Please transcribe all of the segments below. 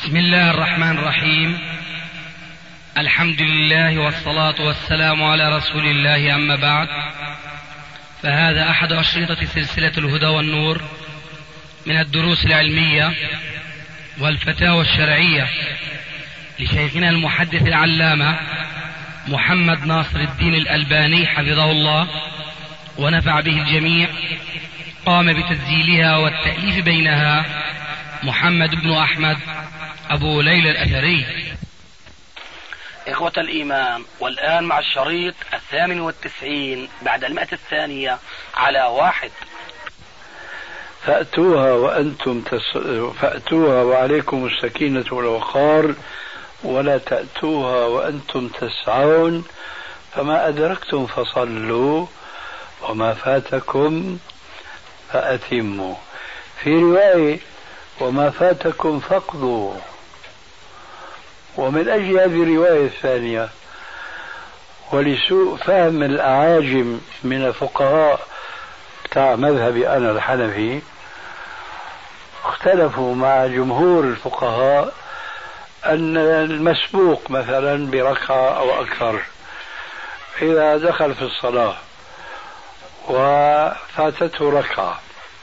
بسم الله الرحمن الرحيم. الحمد لله والصلاة والسلام على رسول الله، أما بعد، فهذا أحد أشرطة سلسلة الهدى والنور من الدروس العلمية والفتاوى الشرعية لشيخنا المحدث العلامة محمد ناصر الدين الألباني حفظه الله ونفع به الجميع. قام بتسجيلها والتأليف بينها محمد بن أحمد أبو ليلى الأثري. إخوة الإيمان، والآن مع الشريط 98 بعد 100 على 1. فأتوها وعليكم السكينة والوقار، ولا تأتوها وأنتم تسعون، فما أدركتم فصلوا وما فاتكم فأتموا. في رواية وما فاتكم فاقضوا. ومن أجل هذه الرواية الثانية ولسوء فهم الأعاجم من الفقهاء بتاع مذهبي أنا الحنفي، اختلفوا مع جمهور الفقهاء أن المسبوق مثلا بركعة أو أكثر إذا دخل في الصلاة وفاتته ركعة،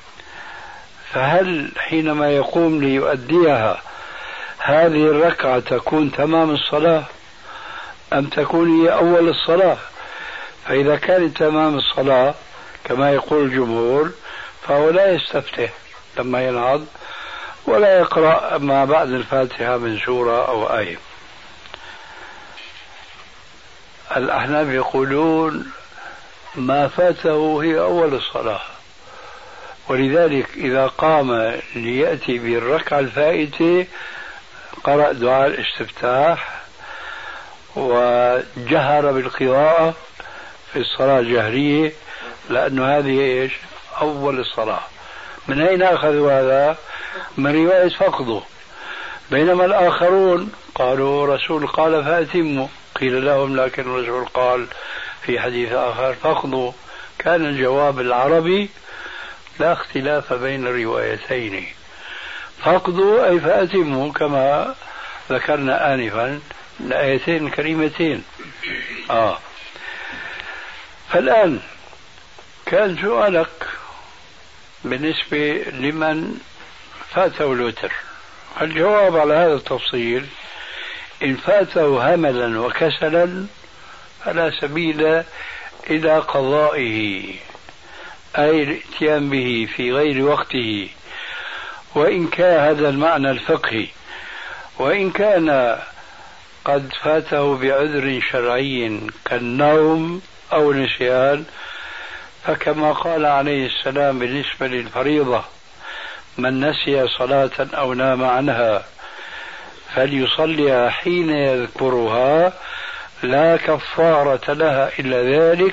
فهل حينما يقوم ليؤديها هذه الركعة تكون تمام الصلاة أم تكون هي أول الصلاة؟ فإذا كانت تمام الصلاة كما يقول الجمهور فهو لا يستفتح لما ينهض ولا يقرأ ما بعد الفاتحة من سورة أو آية. الأحناف يقولون ما فاته هي أول الصلاة، ولذلك إذا قام ليأتي بالركعة الفائتة قرأ دعاء الاستفتاح وجهر بالقراءة في الصلاة الجهرية، لأنه هذه أول الصلاة. من أين أخذوا هذا؟ من رواية فقده. بينما الآخرون قالوا رسول قال فأتموا، قيل لهم لكن الرسول قال في حديث آخر فقده. كان الجواب العربي لا اختلاف بين الروايتين، فقدوا أي فأتموا، كما ذكرنا آنفا الآيتين الكريمتين. فالآن كان سؤالك بالنسبة لمن فاته الوتر. الجواب على هذا التفصيل: إن فاته هملا وكسلا فلا سبيل إلى قضائه، أي الاتيان به في غير وقته، وإن كان هذا المعنى الفقهي. وإن كان قد فاته بعذر شرعي كالنوم أو نسيان، فكما قال عليه السلام بالنسبة للفريضة: من نسي صلاة أو نام عنها فليصليها حين يذكرها لا كفارة لها إلا ذلك.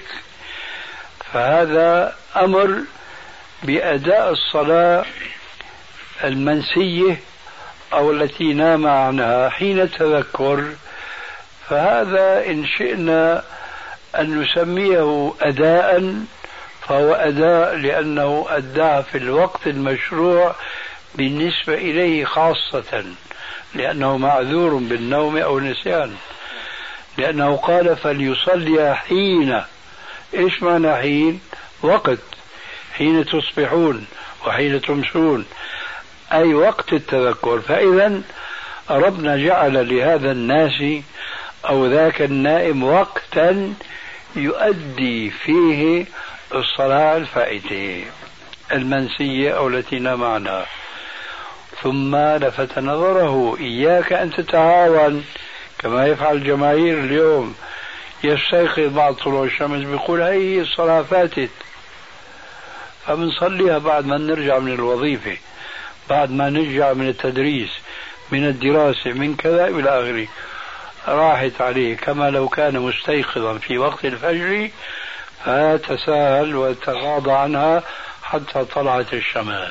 فهذا أمر بأداء الصلاة المنسية أو التي نام عنها حين التذكر، فهذا إن شئنا أن نسميه أداء فهو أداء، لأنه أداه في الوقت المشروع بالنسبة إليه خاصة، لأنه معذور بالنوم أو النسيان، لأنه قال فليصلي حين. إيش معنى حين؟ وقت، حين تصبحون وحين تمسون، أي وقت التذكر. فإذا ربنا جعل لهذا الناس أو ذاك النائم وقتا يؤدي فيه الصلاة الفائتة المنسية أو التي نام عنها. ثم لفت نظره: إياك أن تتعاون كما يفعل الجماهير اليوم. يستيقظ بعد طلوع الشمس بيقول هي الصلاة فاتت، فبنصليها بعد ما نرجع من الوظيفة، بعد ما نرجع من التدريس، من الدراسة، من كذا إلى آخره. راحت عليه كما لو كان مستيقظا في وقت الفجر، فتساهل وتغاضى عنها حتى طلعت الشمس.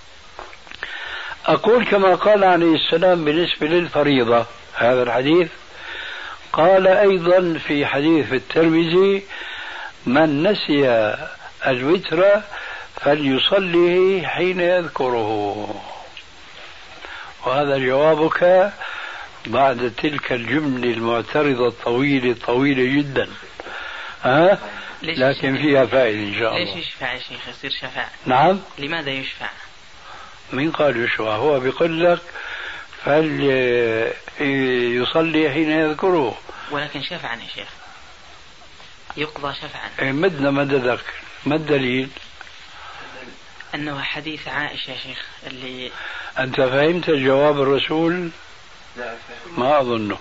أقول كما قال عليه السلام بالنسبة للفريضة هذا الحديث، قال أيضا في حديث الترمذي: من نسي الوتر فليصلي حين يذكره. وهذا جوابك بعد تلك الجملة المعترضة الطويلة جدا. لكن فيها فائدة إن شاء الله. ليش يشفع يا شيخ؟ يصير شفاعة. نعم. لماذا يشفع؟ من قال يشفع؟ هو بيقول لك فهل يصلي حين يذكره. ولكن شفعا يا شيخ، يقضى شفعا. مدنا مددك، ما الدليل؟ أنه حديث عائشة يا شيخ اللي أنت فهمت جواب الرسول؟ لا ما أظنه.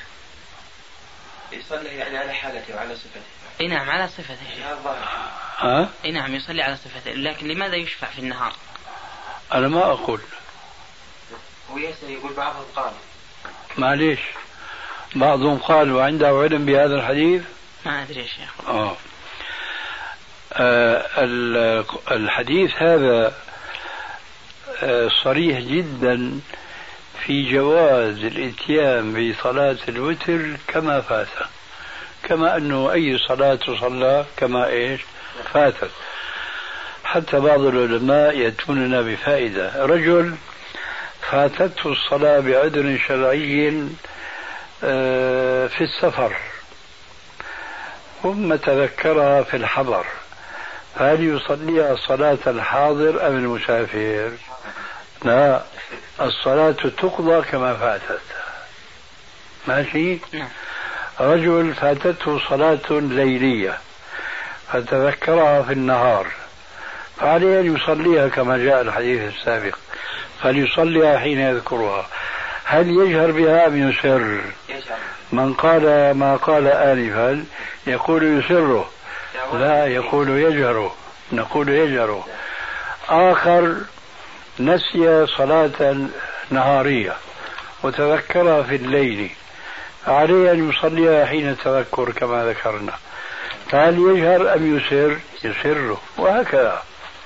يصلي يعني على حالته وعلى صفته. اي نعم على صفته اي نعم يصلي على صفته، لكن لماذا يشفع في النهار؟ أنا ما أقول. ويسأل يقول بعضهم قال. معليش، بعضهم قال وعنده علم بهذا الحديث. ما أدري يا شيخ. الحديث هذا صريح جدا في جواز الاتيان بصلاة الوتر كما فات، كما أنه أي صلاة تصلى كما فاتت. حتى بعض العلماء يأتوننا بفائدة. رجل فاتته الصلاة بعذر شرعي في السفر ثم تذكرها في الحضر، هل يصليها صلاة الحاضر أم المسافر؟ لا، الصلاة تقضى كما فاتت. ماشي؟ رجل فاتته صلاة ليلية فتذكرها في النهار، فعليه أن يصليها كما جاء الحديث السابق، فليصليها حين يذكرها. هل يجهر بها أم يسر؟ من قال ما قال آنفا يقول يسره، لا يقول يجهره، نقول يجهره. آخر نسي صلاة نهارية وتذكرها في الليل، عليه أن يصليها حين التذكر كما ذكرنا، فهل يجهر أم يسر؟ يسره، وهكذا.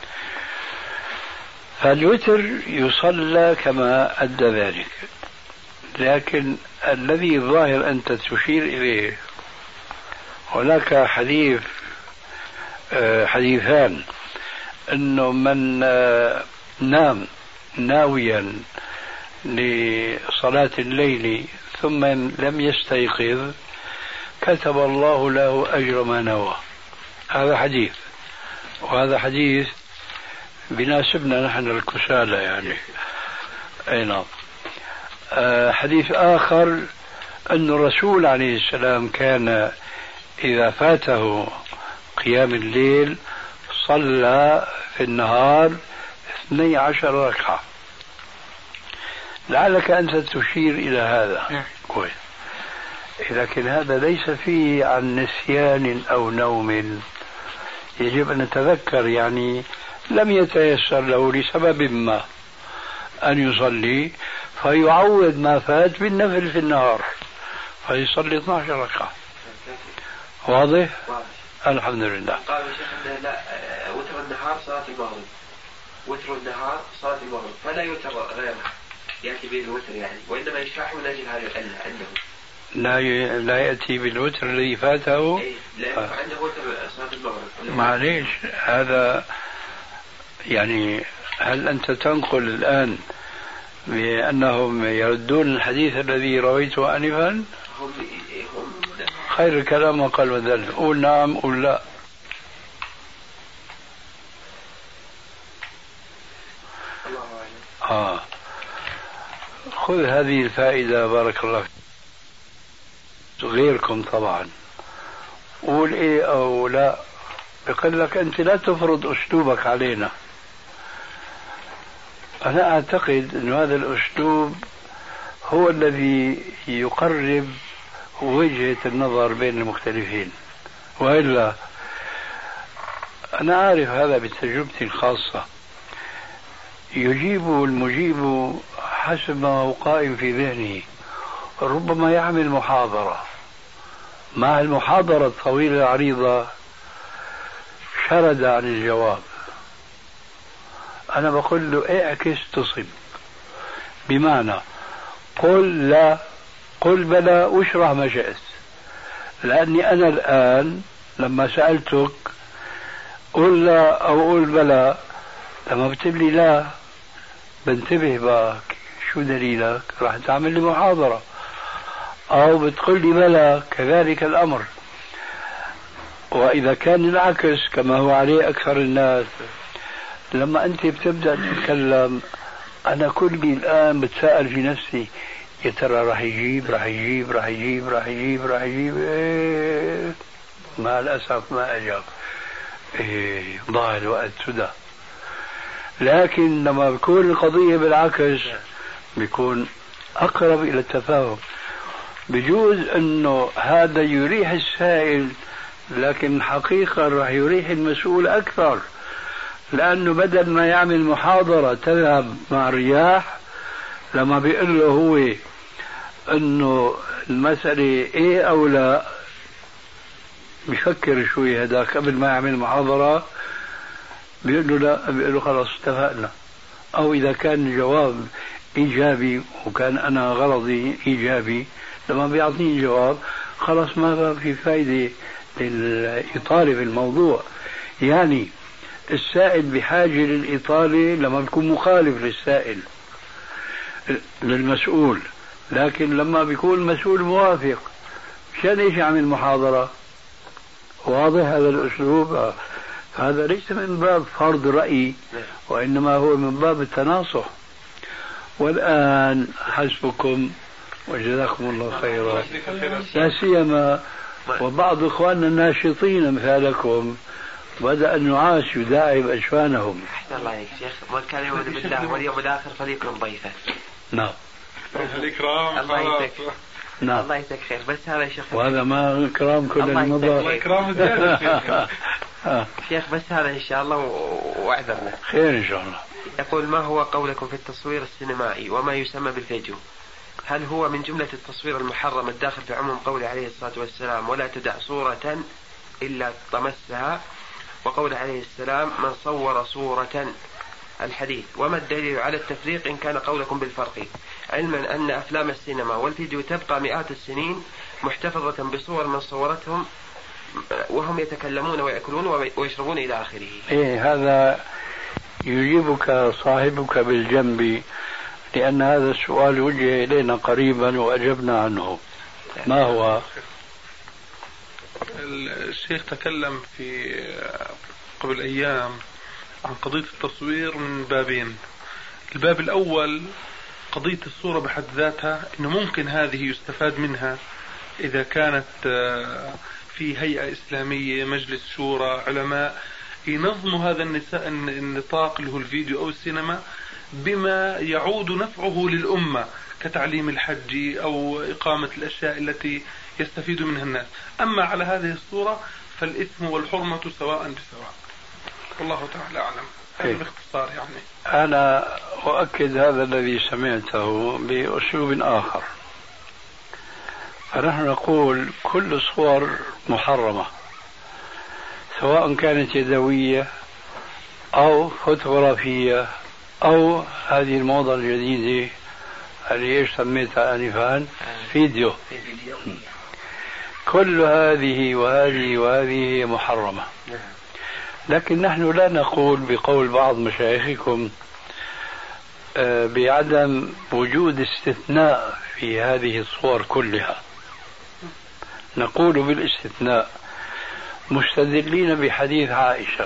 فالوتر يصلى كما أدى ذلك، لكن الذي ظاهر أنت تشير إليه هناك حديثان، أنه من نام ناويا لصلاة الليل ثم لم يستيقظ كتب الله له أجر ما نوى. هذا حديث، وهذا حديث بناسبنا نحن الكسالى يعني. أي نعم. حديث آخر أن الرسول عليه السلام كان إذا فاته قيام الليل صلى في النهار 12 ركعة. لعلك أنت تشير إلى هذا. كويس. لكن هذا ليس فيه عن نسيان أو نوم، يجب أن نتذكر، يعني لم يتيسر له لسبب ما أن يصلي فيعوض ما فات بالنفل في النهار فيصلي 12 ركعة. واضح؟ الحمد لله. قال الشيخ لا، وتر النهار صلاة المغرب، وتر النهار صلاة المغرب، فلا يوتر غيره يأتي به الوتر يعني، وإنما يشرح من أجل هذا عنده لا يأتي بالوتر الذي فاته. لا عنده وتر صلاة المغرب. معليش، هذا يعني هل أنت تنقل الآن بأنهم يردون الحديث الذي رويته آنفا؟ خير الكلام ما قال وذل. قول نعم قول لا. خذ هذه الفائدة بارك الله فيك. غيركم طبعا قول ايه او لا، بقول لك انت لا تفرض اسلوبك علينا. انا اعتقد ان هذا الاسلوب هو الذي يقرب وجهة النظر بين المختلفين، وإلا أنا عارف هذا بتجربتي الخاصة. يجيب المجيب حسب ما هو قائم في ذهنه. ربما يعمل محاضرة، مع المحاضرة الطويلة العريضة شرد عن الجواب. أنا بقول له اعكس تصب، بمعنى قل لا، قل بلى، واشرح ما شئت. لأني أنا الآن لما سألتك قل لا أو قل بلى، لما بتقول لي لا بنتبه بقى شو دليلك؟ راح تعمل لي محاضرة، أو بتقول لي بلى كذلك الأمر. وإذا كان العكس كما هو عليه أكثر الناس، لما أنت بتبدأ تتكلم أنا كلي الآن بتساءل في نفسي يا ترى راح يجيب إيه مع الأسف ما أجاب، إيه ضاع الوقت سدى. لكن لما بيكون القضية بالعكس بيكون أقرب إلى التفاهم. بجوز أنه هذا يريح السائل، لكن حقيقة راح يريح المسؤول أكثر، لأنه بدل ما يعمل محاضرة تذهب مع الرياح، لما بيقول له هو أنه المسألة إيه أو لا، بيفكر شوي هذاك قبل ما يعمل محاضرة، بيقول له لا، بيقول له خلاص اتفقنا. أو إذا كان الجواب إيجابي وكان أنا غرضي إيجابي، لما بيعطيني جواب خلاص ما في فايدة للإطالة في الموضوع. يعني السائل بحاجة للإطالة لما بيكون مخالف للسائل للمسؤول، لكن لما بيكون المسؤول موافق مشان ايش يعمل محاضرة؟ واضح هذا الأسلوب؟ هذا ليس من باب فرض رأي، وإنما هو من باب التناصح. والآن حسبكم وجزاكم الله خيرا، لا سيما وبعض إخواننا الناشطين أمثالكم بدأ النعاس يداعب أجفانهم. أحسن الله عليك شيخ، من كان يؤمن بالله واليوم الآخر فليكرم ضيفه. نعم. الإكرام. الله يسعدك. نعم. الله يسعدك خير، بس هذا يا شيخ. وهذا ما إكرام كل المضى. الله إكرام زيادة شيخ، بس هذا إن شاء الله وأعذرنا. خير إن شاء الله. يقول: ما هو قولكم في التصوير السينمائي وما يسمى بالفيديو؟ هل هو من جملة التصوير المحرم الداخل في عموم قوله عليه الصلاة والسلام: ولا تدع صورة إلا طمسها، وقول عليه السلام: من صور صورة، الحديث؟ وما الدليل على التفريق إن كان قولكم بالفرق، علما أن أفلام السينما والفيديو تبقى مئات السنين محتفظة بصور من صورتهم وهم يتكلمون ويأكلون ويشربون إلى آخره؟ إيه، هذا يجيبك صاحبك بالجنب، لأن هذا السؤال وجه إلينا قريبا وأجبنا عنه. ما هو؟ الشيخ تكلم في قبل أيام عن قضية التصوير من بابين. الباب الأول قضية الصورة بحد ذاتها، إنه ممكن هذه يستفاد منها إذا كانت في هيئة إسلامية، مجلس شورى، علماء ينظموا هذا النطاق اللي هو الفيديو أو السينما بما يعود نفعه للأمة كتعليم الحج أو إقامة الأشياء التي يستفيد منها الناس. أما على هذه الصورة فالإثم والحرمة سواء بسواء، والله تعالى أعلم. هذا باختصار يعني. أنا أؤكد هذا الذي سمعته بأسلوب آخر. فنحن نقول كل الصور محرمة، سواء كانت يدوية أو فوتوغرافية أو هذه الموضة الجديدة اللي إيش سميتها آنفا فيديو. كل هذه وهذه محرمة. لكن نحن لا نقول بقول بعض مشايخكم بعدم وجود استثناء في هذه الصور كلها. نقول بالاستثناء مستدلين بحديث عائشة،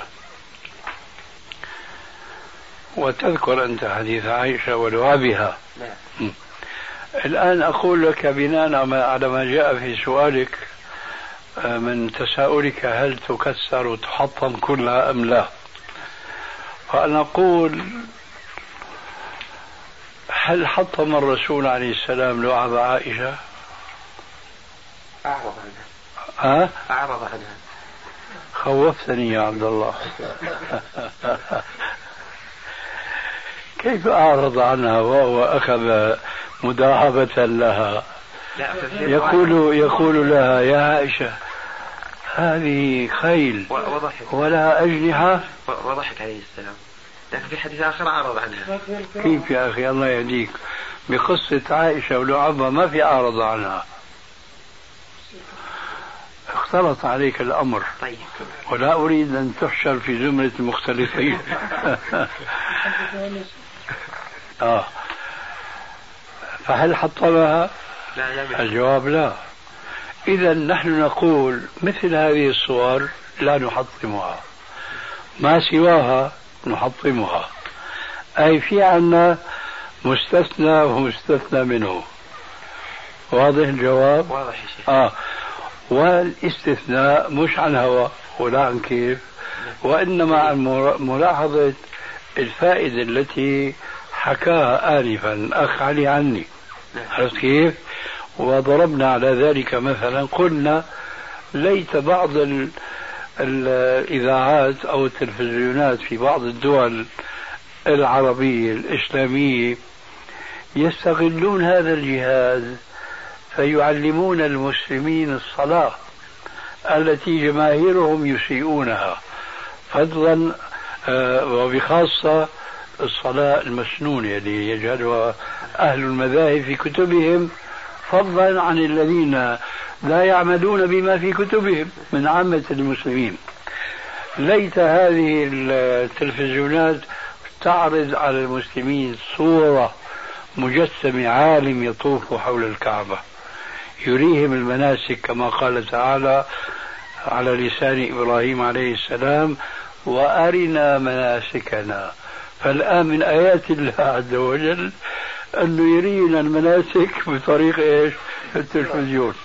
وتذكر أنت حديث عائشة ولعابها. الآن أقول لك بناء على ما جاء في سؤالك من تساؤلك هل تكسر وتحطم كلها أم لا، فأنا أقول هل حطم الرسول عليه السلام لعاب عائشة؟ أعرض عنها. أعرض عنها. خوفتني يا عبد الله. كيف أعرض عنها وهو أخذ مداهبة لها؟ يقول لها: يا عائشة هذه خيل ولا أجنحة. وضحك عليه السلام. لكن في حديث آخر أعرض عنها. كيف يا أخي الله يهديك؟ بقصة عائشة ولعبها ما في أعرض عنها. اختلط عليك الأمر. طيب. ولا أريد أن تحشر في زمرة المختلفين. فهل حطمها؟ لا. الجواب لا. إذا نحن نقول مثل هذه الصور لا نحطمها، ما سواها نحطمها، أي في عنا مستثنى ومستثنى منه. واضح الجواب؟ واضح يا شيخ. والاستثناء مش عن هوى ولا عن كيف، وإنما عن ملاحظة الفائدة التي حكاها آنفا أخ علي عني. عرفت كيف؟ وضربنا على ذلك مثلا، قلنا ليت بعض الإذاعات أو التلفزيونات في بعض الدول العربية الإسلامية يستغلون هذا الجهاز فيعلمون المسلمين الصلاة التي جماهيرهم يسيئونها، فضلا وبخاصة الصلاة المسنونة اللي يجهلها أهل المذاهب في كتبهم، فضلا عن الذين لا يعملون بما في كتبهم من عامة المسلمين. ليت هذه التلفزيونات تعرض على المسلمين صورة مجسم عالم يطوف حول الكعبة يريهم المناسك كما قال تعالى على لسان إبراهيم عليه السلام: وأرنا مناسكنا. فالآن من آيات الله عز وجل أنه يرينا المناسك بطريق إيش؟ التلفزيون.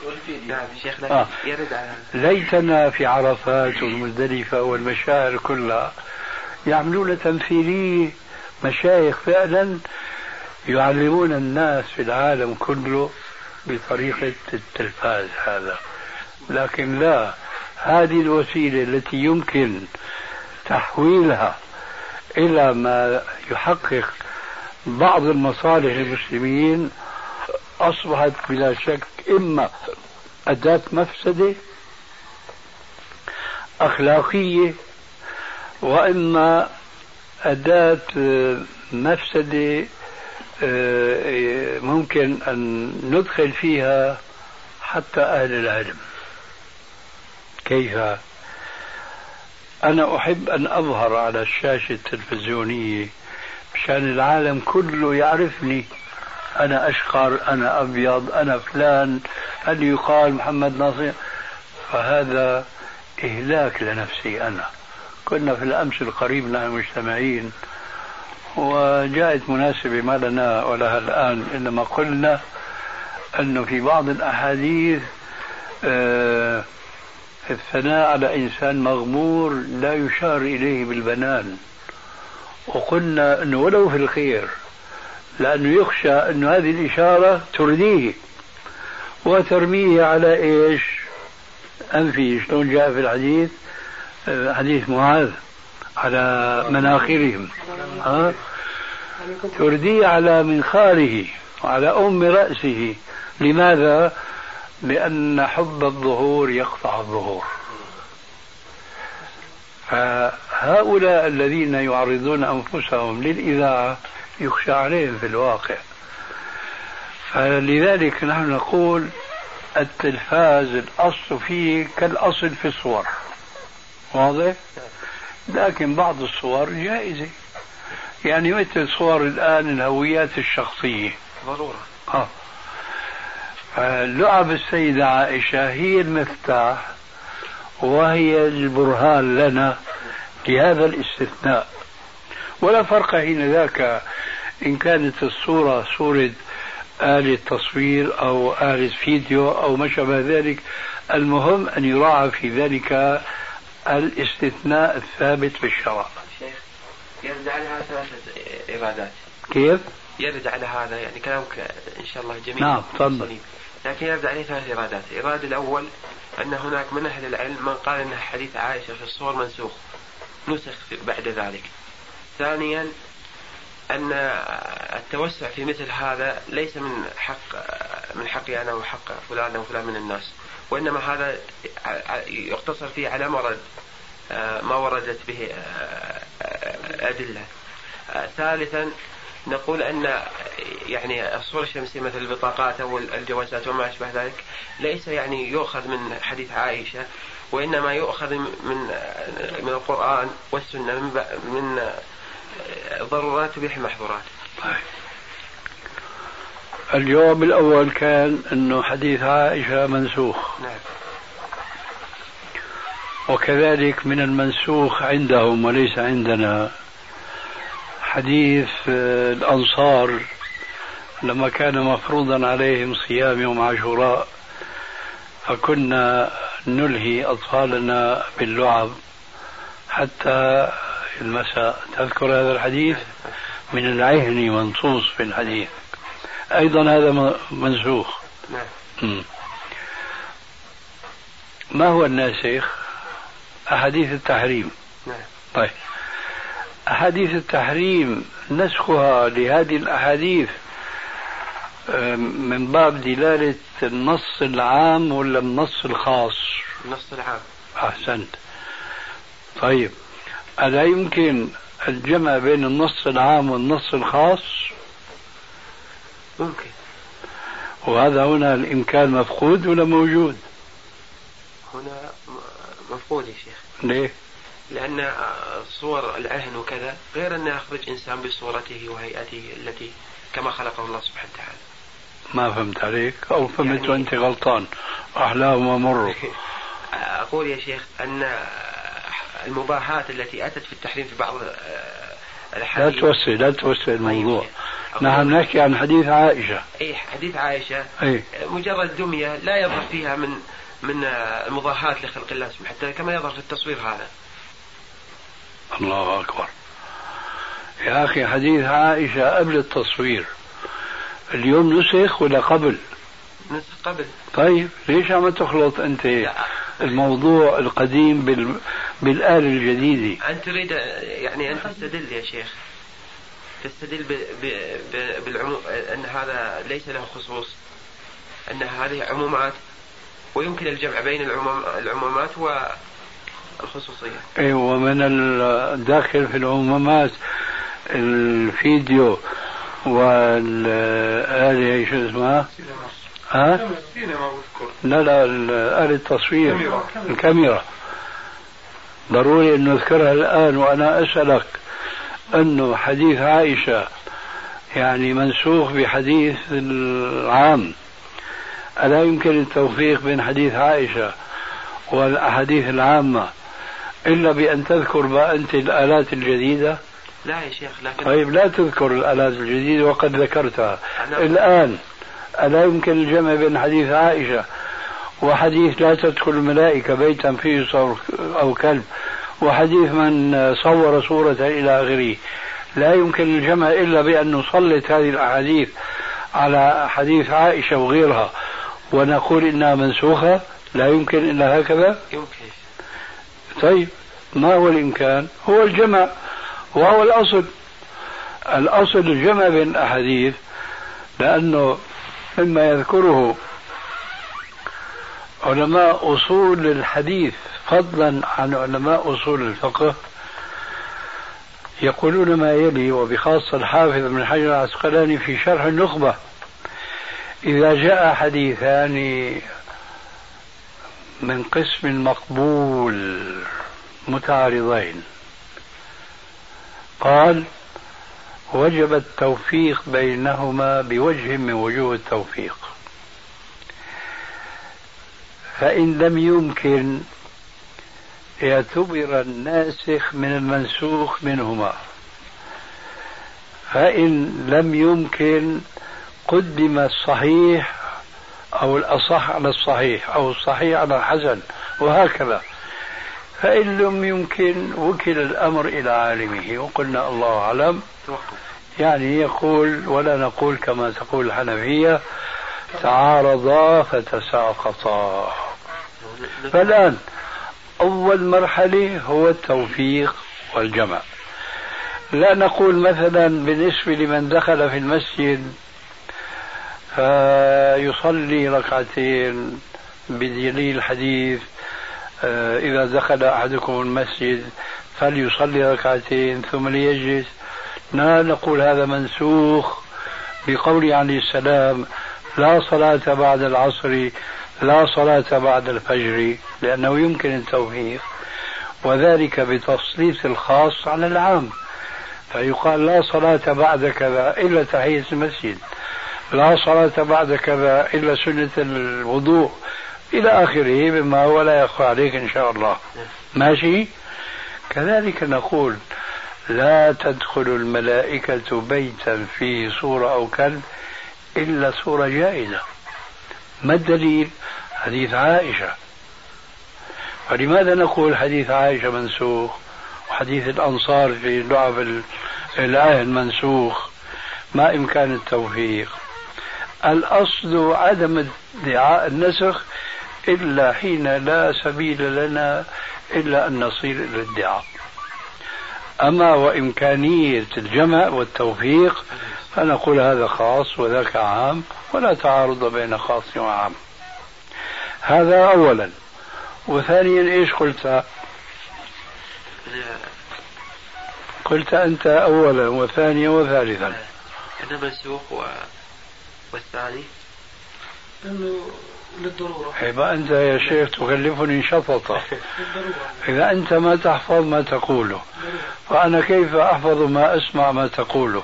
ليتنا في عرفات والمزدلفة والمشاعر كلها يعملون تمثيلية، مشايخ فعلا يعلمون الناس في العالم كله بطريقة التلفاز هذا. لكن لا، هذه الوسيلة التي يمكن تحويلها إلى ما يحقق بعض المصالح المسلمين أصبحت بلا شك إما أداة مفسدة أخلاقية، وإما أداة مفسدة ممكن أن ندخل فيها حتى أهل العلم. كيف؟ أنا أحب أن أظهر على الشاشة التلفزيونية مشان العالم كله يعرفني، أنا أشقر، أنا أبيض، أنا فلان، هل يقال محمد ناصر؟ فهذا إهلاك لنفسي أنا. كنا في الأمس القريب نحن مجتمعين وجاءت مناسبة ما لنا ولها الآن، إنما قلنا أنه في بعض الأحاديث الثناء على إنسان مغمور لا يشار إليه بالبنان، وقلنا أنه ولو في الخير، لأنه يخشى أن هذه الإشارة ترديه وترميه على إيش؟ أنفي، شلون جاء في الحديث، حديث معاذ، على مناخرهم، ترديه على منخاره وعلى أم رأسه. لماذا؟ لأن حب الظهور يقطع الظهور. فهؤلاء الذين يعرضون أنفسهم للإذاعة يخشى عليهم في الواقع. فلذلك نحن نقول التلفاز الأصل فيه كالأصل في الصور، واضح؟ لكن بعض الصور جائزة، يعني مثل صور الآن الهويات الشخصية ضرورة. فلعب السيدة عائشة هي المفتاح وهي البرهان لنا لهذا الاستثناء. ولا فرق حين ذاك إن كانت الصورة صورة آلة تصوير أو آلة فيديو أو ما شابه ذلك، المهم أن يراعى في ذلك الاستثناء الثابت في الشرع. يرد على هذا ثلاثة إرادات. كيف؟ يرد على هذا، يعني كلامك إن شاء الله جميل. نعم تفضل. لكن يرد عليه ثلاث إرادات. الإرادة الأول أن هناك من أهل العلم من قال أن حديث عائشة في الصور منسوخ، نسخ بعد ذلك. ثانيا أن التوسع في مثل هذا ليس من حقي أنا وحق فلان أو فلان من الناس، وإنما هذا يقتصر فيه على ما وردت به أدلة. ثالثا نقول أن يعني الصور الشمسية مثل البطاقات أو الجوازات وما أشبه ذلك ليس يعني يؤخذ من حديث عائشة، وإنما يؤخذ من القرآن والسنة، من ضرورات تبيح المحظورات. الجواب الأول كان أنه حديث عائشة منسوخ. نعم. وكذلك من المنسوخ عندهم وليس عندنا حديث الأنصار لما كان مفروضا عليهم صيام يوم عاشوراء فكنا نلهي أطفالنا باللعب حتى المساء. تذكر هذا الحديث؟ من العهن منصوص في الحديث. أيضا هذا منسوخ. ما هو الناسخ؟ أحاديث التحريم. طيب أحاديث التحريم نسخها لهذه الأحاديث من باب دلالة النص العام ولا النص الخاص؟ النص العام. أحسنت. طيب ألا يمكن الجمع بين النص العام والنص الخاص؟ ممكن. وهذا هنا الإمكان مفقود ولا موجود؟ هنا مفقود يا شيخ. ليه؟ لأن صور العهن وكذا غير أن يخرج إنسان بصورته وهيئته التي كما خلقه الله سبحانه وتعالى. ما فهمت عليك أو فهمت يعني وأنت غلطان. أحلام ومر. أقول يا شيخ أن المباحات التي أتت في التحريم في بعض الأحاديث لا توسع الموضوع. نحن نحكي عن حديث عائشة. أي حديث عائشة. أي. مجرد دمية لا يظهر فيها من المضاهاة لخلق الله سبحانه وتعالى كما يظهر في التصوير هذا. الله أكبر يا أخي. حديث عائشة قبل التصوير اليوم نسخ ولا قبل؟ نسخ قبل. طيب ليش عم تخلط أنت الموضوع القديم بالآلة الجديدة؟ أنت تريد يعني أن تستدل يا شيخ، تستدل بالعموم أن هذا ليس له خصوص، أن هذه عمومات ويمكن الجمع بين العمومات والخصوصية. أيوة. ومن الداخل في العمومات الفيديو والآلة شو اسمها؟ لا آلة التصوير الكاميرا. ضروري أن نذكرها الآن وأنا أسألك أنه حديث عائشة يعني منسوخ بحديث العام. ألا يمكن التوفيق بين حديث عائشة والأحاديث العامة إلا بأن تذكر بقى أنت الآلات الجديدة؟ لا يا شيخ. لكن طيب لا تذكر الآلات الجديدة وقد ذكرتها الآن. ألا يمكن الجمع بين حديث عائشة وحديث لا تدخل الملائكة بيتا فيه صور أو كلب وحديث من صور صورة إلى آخره؟ لا يمكن الجمع إلا بأن نسلط هذه الأحاديث على حديث عائشة وغيرها ونقول إنها منسوخة. لا يمكن إلا هكذا. يمكن. طيب ما هو الإمكان؟ هو الجمع وهو الأصل الجمع بين الأحاديث، لأنه مما يذكره علماء أصول الحديث فضلا عن علماء أصول الفقه يقولون ما يلي، وبخاصة الحافظ ابن حجر العسقلاني في شرح النخبة: إذا جاء حديثان من قسم مقبول متعارضين قال وجب التوفيق بينهما بوجه من وجوه التوفيق، فإن لم يمكن اعتبر الناسخ من المنسوخ منهما، فإن لم يمكن قدم الصحيح أو الأصح على الصحيح أو الصحيح على الحسن وهكذا، فإن لم يمكن وكل الأمر إلى عالمه وقلنا الله أعلم. يعني يقول ولا نقول كما تقول الحنفية تعارضا فتساقطا. فالآن أول مرحلة هو التوفيق والجمع. لا نقول مثلا بالنسبة لمن دخل في المسجد فيصلي ركعتين بدليل حديث إذا دخل أحدكم المسجد فليصلي ركعتين ثم ليجلس. لا نقول هذا منسوخ بقول عليه السلام لا صلاة بعد العصر لا صلاة بعد الفجر، لأنه يمكن التوفيق وذلك بتسليط الخاص على العام، فيقال لا صلاة بعد كذا إلا تحية المسجد لا صلاة بعد كذا إلا سنة الوضوء إلى آخره مما هو لا يخفى عليك إن شاء الله. ماشي. كذلك نقول لا تدخل الملائكة بيتا فيه صورة أو كلب إلا صورة جائزة. ما الدليل؟ حديث عائشة. فلماذا نقول حديث عائشة منسوخ وحديث الأنصار في لعب الآية منسوخ ما إمكان التوفيق؟ الأصل عدم ادعاء النسخ إلا حين لا سبيل لنا إلا أن نصير إلى الادعاء. أما وإمكانية الجمع والتوفيق فنقول هذا خاص وذاك عام ولا تعارض بين خاص وعام. هذا أولا. وثانيا إيش قلت؟ قلت أنت أولا وثانيا وثالثا. أنا منسوخ والثاني أنه للضرورة. يبقى أنت يا شيخ تكلفني شفطة. إذا أنت ما تحفظ ما تقوله فأنا كيف أحفظ ما أسمع ما تقوله؟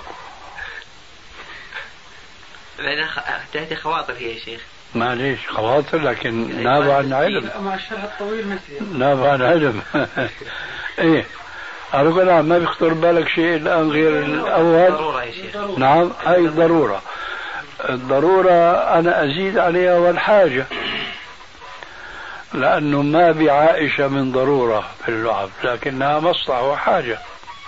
أنا تأتي خواطر هي يا شيخ. معليش خواطر لكن ناب عن علم. مع الشرح الطويل نسي. ناب عن علم. إيه أقول ما بيخطر بالك شيء الآن غير الأول؟ ضرورة يا شيخ. نعم هاي الضرورة. الضرورة أنا أزيد عليها والحاجة، لأنه ما بعائشة من ضرورة في اللعب لكنها مصلحة وحاجة.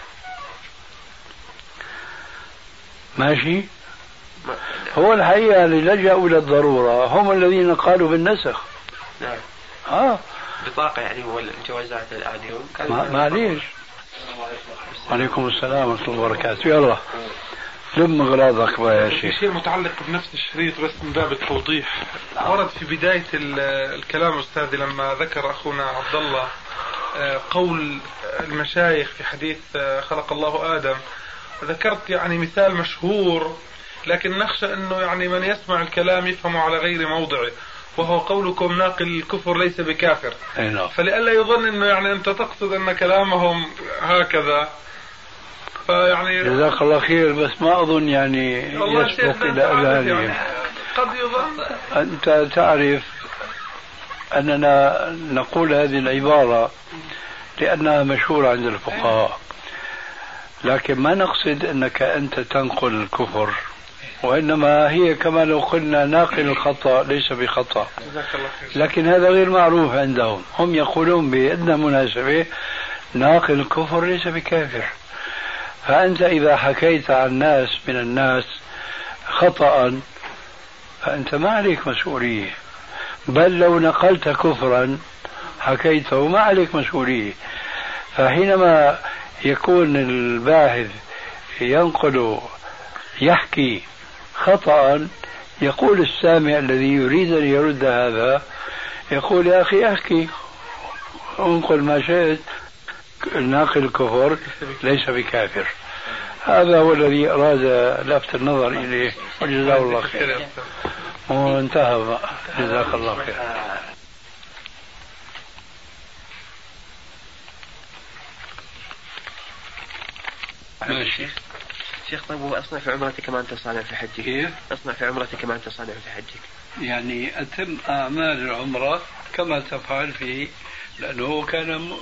ماشي. هو الحقيقة اللي لجأوا إلى الضرورة هم الذين قالوا بالنسخ. نعم. بطاقة يعني والجوازات الآن يوم. معليش. وعليكم السلام ورحمة الله وبركاته. يلا لم اغراضك بقى يا شيخ. شيء متعلق بنفس الشريط بس من باب التوضيح. ورد في بداية الكلام أستاذي لما ذكر أخونا عبد الله قول المشايخ في حديث خلق الله آدم، ذكرت يعني مثال مشهور لكن نخشى أنه يعني من يسمع الكلام يفهمه على غير موضعه، وهو قولكم ناقل الكفر ليس بكافر. فلئلا يظن أنه يعني أنت تقصد أن كلامهم هكذا، فيعني جزاك الله خير بس ما أظن يعني يثبت إلى أذهانهم. يعني قد يظن. أنت تعرف أننا نقول هذه العبارة لأنها مشهورة عند الفقهاء، لكن ما نقصد أنك أنت تنقل الكفر، وإنما هي كما لو قلنا ناقل الخطأ ليس بخطأ، لكن هذا غير معروف عندهم. هم يقولون بأدنى مناسبة ناقل الكفر ليس بكافر. فأنت إذا حكيت عن ناس من الناس خطأ فأنت ما عليك مسؤولية، بل لو نقلت كفرا حكيته ما عليك مسؤولية. فحينما يكون الباحث ينقل يحكي خطأ يقول السامع الذي يريد أن يرد هذا يقول يا أخي أحكي انقل ما شئت، ناقل الكفر ليس بكافر. هذا هو الذي أراد لفت النظر إليه وجزاه الله خير. وانتهى. جزاك الله خير. ماشي. شيخ طيب واصنع في عمرتك كما انت صانع في حجك. كيف؟ اصنع في عمرتك كما انت صانع في حجك. يعني أتم أعمال العمرة كما تفعل فيه، لأنه كان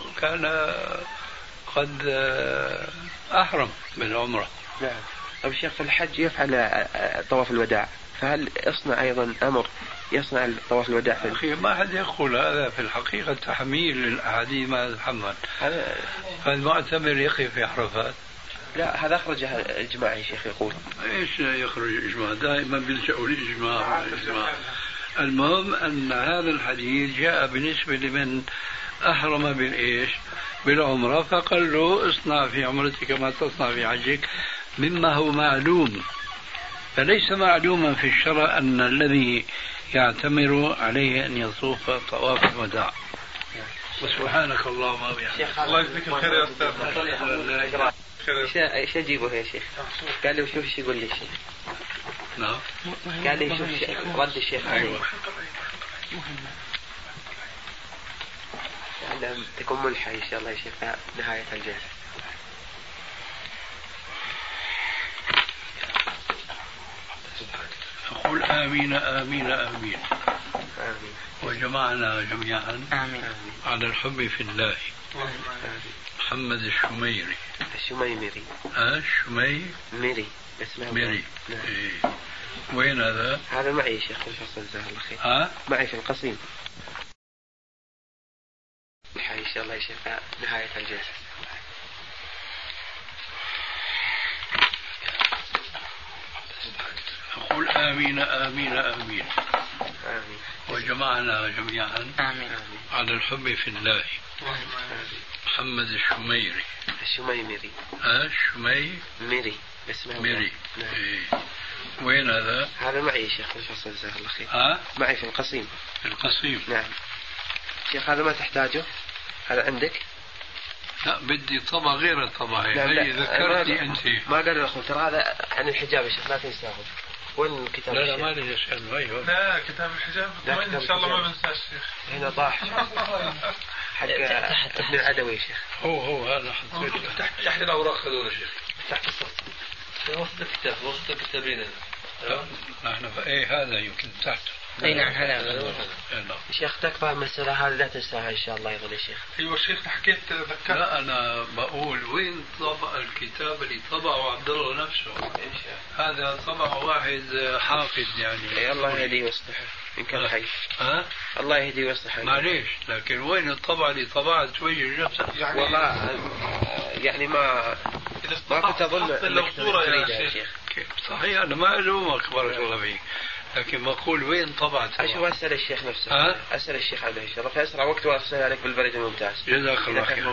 قد أحرم بالعمرة. نعم. طيب الشيخ في الحج يفعل طواف الوداع، فهل اصنع أيضا أمر يصنع طواف الوداع؟ أخي ما حد يقول هذا، في الحقيقة تحميل للأحاديث ما تحمل. فالمعتمر يقف في عرفات. لا هذا أخرج الإجماع يا شيخ يقول. إيش يخرج الإجماع؟ دائما بيلجأوا للإجماع. المهم أن هذا الحديث جاء بالنسبة لمن أحرم بالإيش؟ بالعمرة، فقال له اصنع في عمرتك كما تصنع في حجك، مما هو معلوم. فليس معلوما في الشرع أن الذي يعتمر عليه أن يطوف طواف الوداع. وسبحانك اللهم وبحمدك. الله يجزيك الخير يا أستاذ. ايش اجيبه يا شيخ؟ قال لي شوف ايش يقول لي الشيخ. نعم. قال لي شوف رد الشيخ. ايوه. لعل تكون ملحة ان شاء الله يا شيخ نهاية الجلسة. قل آمين آمين آمين. آمين. وجمعنا جميعا آمين على الحب في الله. محمد الشميري. الشميمري. الشميمري. اسمه ميري. إيه. وين هذا؟ هذا معي شيخ في الفصل، جزاه الله خير. معي في القصيم. إن شاء الله يا شيخ نهاية الجلسة. أقول آمين آمين آمين. آمين. وجمعنا جميعا آمين على الحب في الله. محمد الشميري. الشميمري. الشميمري. اسمه ميري. إيه. وين هذا؟ هذا معي شيخ في الفصل، جزاه الله خير. معي في القصيم. في القصيم. نعم. شيخ هذا ما تحتاجه؟ هذا عندك؟ لا بدي طبع غير الطبع. نعم. هي ذكرتني أنت. ما قال الأخوة ترى هذا عن الحجاب يا شيخ، لا تنساه. وين الكتاب؟ لا ما لي شأن. أيوه. لا كتاب الحجاب إن شاء الله ما بنساه الشيخ. هنا طاح حق ابن العدوي يا شيخ. هو هذا حطيته تحت الأوراق هذول يا شيخ. تحت السطر. وسط الكتاب، وسط الكتابين. نحن ايه هذا يمكن تحته. اي نعم هذا. شيخ تكفى المسألة هذه لا تنساها إن شاء الله يظل يا شيخ. أيوة شيخ حكيت ذكرت. لا أنا بقول وين طبع الكتاب اللي طبعه عبد الله نفسه؟ هذا طبع واحد حافظ يعني. الله يهديه ويصلحه إن كان حي. الله يهديه ويصلحه. معليش لكن وين الطبع اللي طبعت وجه نفسك؟ يعني والله يعني ما كنت أظن أنك تريدها يا شيخ. صحيح أنا ما ألومك بارك الله فيك، لكن بقول وين طبعت؟ أشوف أسأل الشيخ نفسه. أسأل الشيخ عنه إن شاء الله في أسرع وقت وأرسل عليك بالبريد الممتاز. جزاك الله خير.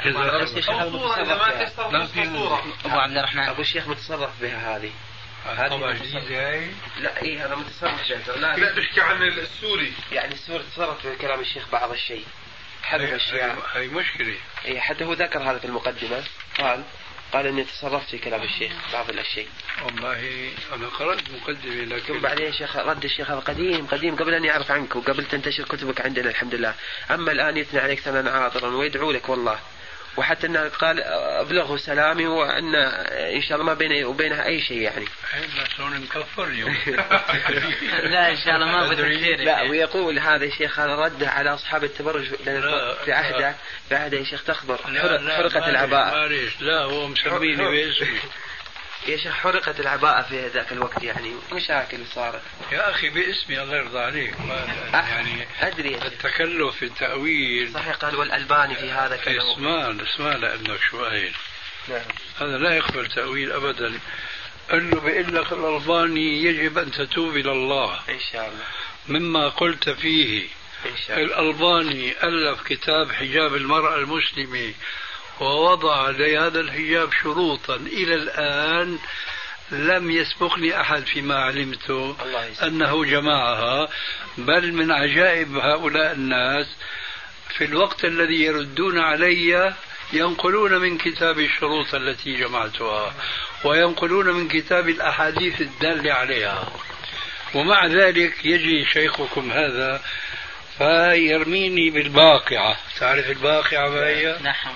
أبو عبد الرحمن. أبو الشيخ متصرف بها هذه. طبعا جديدة هاي؟ لا إيه هذا متصرف بها. لا تحكي عن السوري. يعني السوري تصرف في كلام الشيخ بعض الشيء. حذف أشياء. هاي مشكلة. إيه حتى هو ذكر هذا في المقدمة. قال إني تصرفت في كلام الشيخ بعض الأشياء. والله أنا قرأت مقدمة لكن بعدين شيخ رد الشيخ هذا قديم قبل أن يعرف عنك وقبل تنتشر كتبك عندنا الحمد لله. أما الآن يثنى عليك ثناء عاطرا ويدعو لك والله، وحتى أنه قال أبلغه سلامي وأن إن شاء الله ما بيني وبينها أي شيء يعني. هنا مكفر اليوم. لا إن شاء الله ما بتكفير. لا ويقول هذا الشيخ هذا رده على أصحاب التبرج في عهده يا شيخ تخبر حرقت العباءة. لا هو مسميني باسمي يا شيخ، حرقت العباءة في ذاك الوقت يعني مشاكل صارت. يا أخي باسمي الله يرضى عليك. يعني أدري التكلف في التأويل صحيح. قال والألباني في هذا كذا. اسمع لأنك شو قايل. نعم. هذا لا يقبل تأويل أبدا. أنه بيقول لك الألباني يجب أن تتوب إلى الله إن شاء الله مما قلت فيه. إن شاء الله. الألباني ألف كتاب حجاب المرأة المسلمة ووضع لهذا الحجاب شروطا إلى الآن لم يسبقني أحد فيما علمته أنه جمعها. بل من عجائب هؤلاء الناس في الوقت الذي يردون علي ينقلون من كتاب الشروط التي جمعتها وينقلون من كتاب الأحاديث الدالة عليها، ومع ذلك يجي شيخكم هذا فيرميني بالباقعة. تعرف الباقعة ما هي؟ نعم.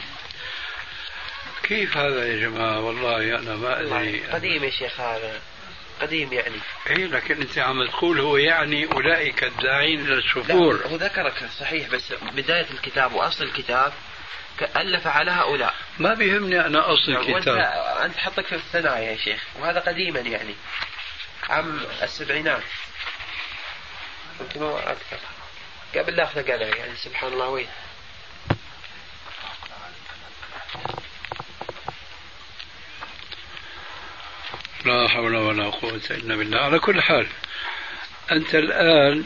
كيف هذا يا جماعة؟ والله أنا ما أدري. قديم يا شيخ هذا قديم يعني. إيه لكن أنت عم تقول هو يعني أولئك الداعين إلى السفور. هو ذكرك صحيح بس بداية الكتاب وأصل الكتاب ألف على هؤلاء. ما بيهمني أنا أصل الكتاب. أنت حطك في الثنايا يا شيخ، وهذا قديما يعني عام السبعينات يمكن أكثر قبل لا أخذ قلعه يعني. سبحان الله. وين لا حول ولا قوة إلا بالله. على كل حال أنت الآن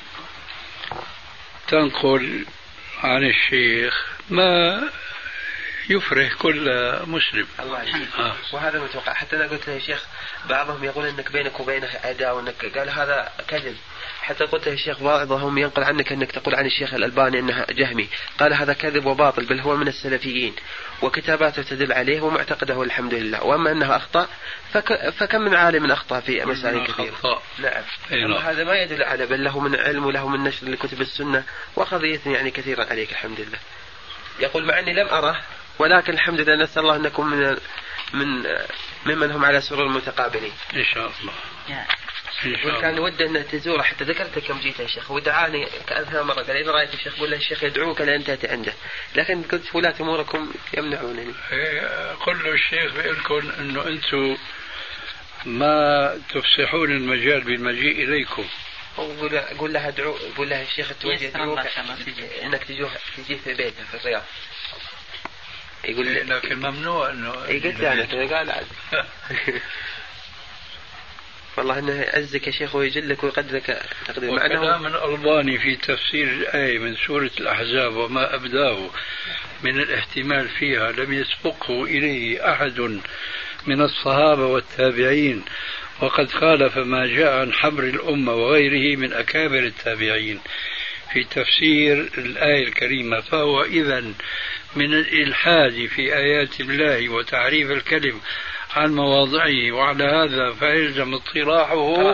تنقل عن الشيخ ما يفرح كل مسلم. الله يحفظك. وهذا متوقع. حتى أنا قلت له يا شيخ بعضهم يقول أنك بينك وبينه عداوة وأنك قال هذا كذب. حتى قلت له يا شيخ بعضهم ينقل عنك أنك تقول عن الشيخ الألباني أنه جهمي. قال هذا كذب وباطل، بل هو من السلفيين وكتاباته تدل عليه ومعتقده الحمد لله. وأما أنه أخطأ فكم من عالم أخطأ في مسائل كثيرة. نعم. هذا ما يدل على بل له من علم وله من نشر لكتب السنة وأخذ يثني يعني كثيرا عليك الحمد لله. يقول مع أني لم أره ولكن الحمد لله نسأل الله أنكم ممن هم على سرور المتقابلين إن شاء الله. وكان وده أن تزوره، حتى ذكرتك يوم جيت يا شيخ ودعاني كأنها مرة، قال إذا رأيت الشيخ قول له الشيخ يدعوك لأن تأتي عنده، لكن قلت ولاة أموركم يمنعونني. قل له الشيخ بيقول لكم أنه أنتم ما تفسحون المجال بالمجيء إليكم. قول له ادعو، قول له الشيخ يدعوك انك تجي في بيته في الرياض. يقول لكن ممنوع انه قلت انا قال عاد. والله انه يعزك يا شيخ ويجلك ويقدرك تقدير. وكلام الألباني في تفسير الآية من سورة الأحزاب وما أبداه من الاحتمال فيها لم يسبقه إليه أحد من الصحابة والتابعين، وقد خالف ما جاء عن حبر الأمة وغيره من أكابر التابعين في تفسير الآية الكريمة، فهو إذن من الإلحاد في آيات الله وتعريف الكلم عن مواضعه، وعلى هذا فيلزم اطراحه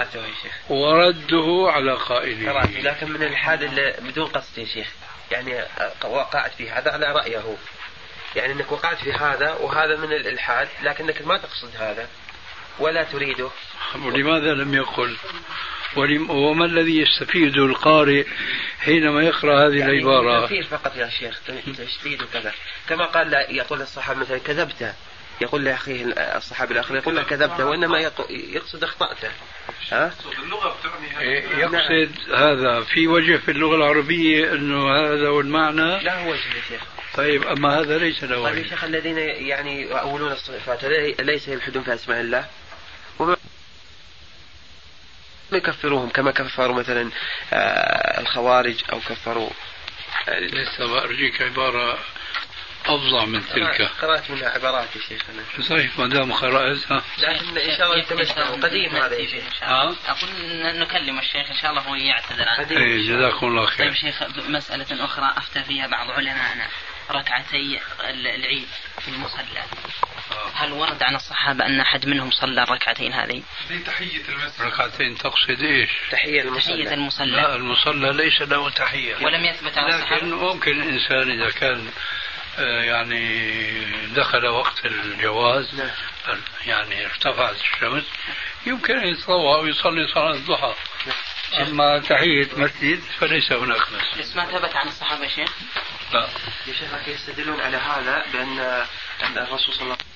ورده على قائله. لكن من الإلحاد بدون قصد يا شيخ، يعني وقعت في هذا على رأيه، يعني أنك وقعت في هذا وهذا من الإلحاد، لكنك ما تقصد هذا ولا تريده. ولماذا لم يقل؟ وما الذي يستفيد القارئ حينما يقرأ هذه يعني العبارة؟ تفسير فقط يا شيخ، تشديد وكذا، كما قال يقول الصحابة مثلا كذبت، يقول لأخيه الصحابي الآخر يقول له كذبت، وإنما يقصد أخطأته. يقصد هذا في وجه في اللغة العربية أنه هذا هو المعنى؟ لا هو وجه يا شيخ. طيب أما هذا ليس له وجه. طيب يا شيخ الذين يعني يؤولون الصفات ليس يلحدون في أسماء الله وما يكفروهم كما كفروا مثلا الخوارج أو كفروا. لسه بأرجيك عبارة أفظع من تلك. قرأت منها عبارات يا شيخ أنا. صحيح ما دام قرأتها. لكن إن شاء الله تمسكه قديم هذا يا شيخ. أقول نكلم الشيخ إن شاء الله هو يعتذر عنه. جزاكم الله خير. طيب شيخ مسألة أخرى أفتى فيها بعض علمائنا، ركعتي العيد في المصلى، هل ورد عن الصحابة أن أحد منهم صلى الركعتين هذه؟ تحية المسجد. ركعتين تقصد إيش؟ تحية المصلى. لا المصلى ليس له تحية. ولم يثبت عن الصحابة. لكن ممكن الإنسان إذا كان يعني دخل وقت الجواز يعني ارتفعت الشمس يمكن أن يتطوع ويصلي صلاة الضحى. أما تحية مسجد فليس هناك مسجد. بس ما ثبت عن الصحابة شيخ؟ لا. يا شيخ يستدلون على هذا بأن الرسول صلى الله عليه وسلم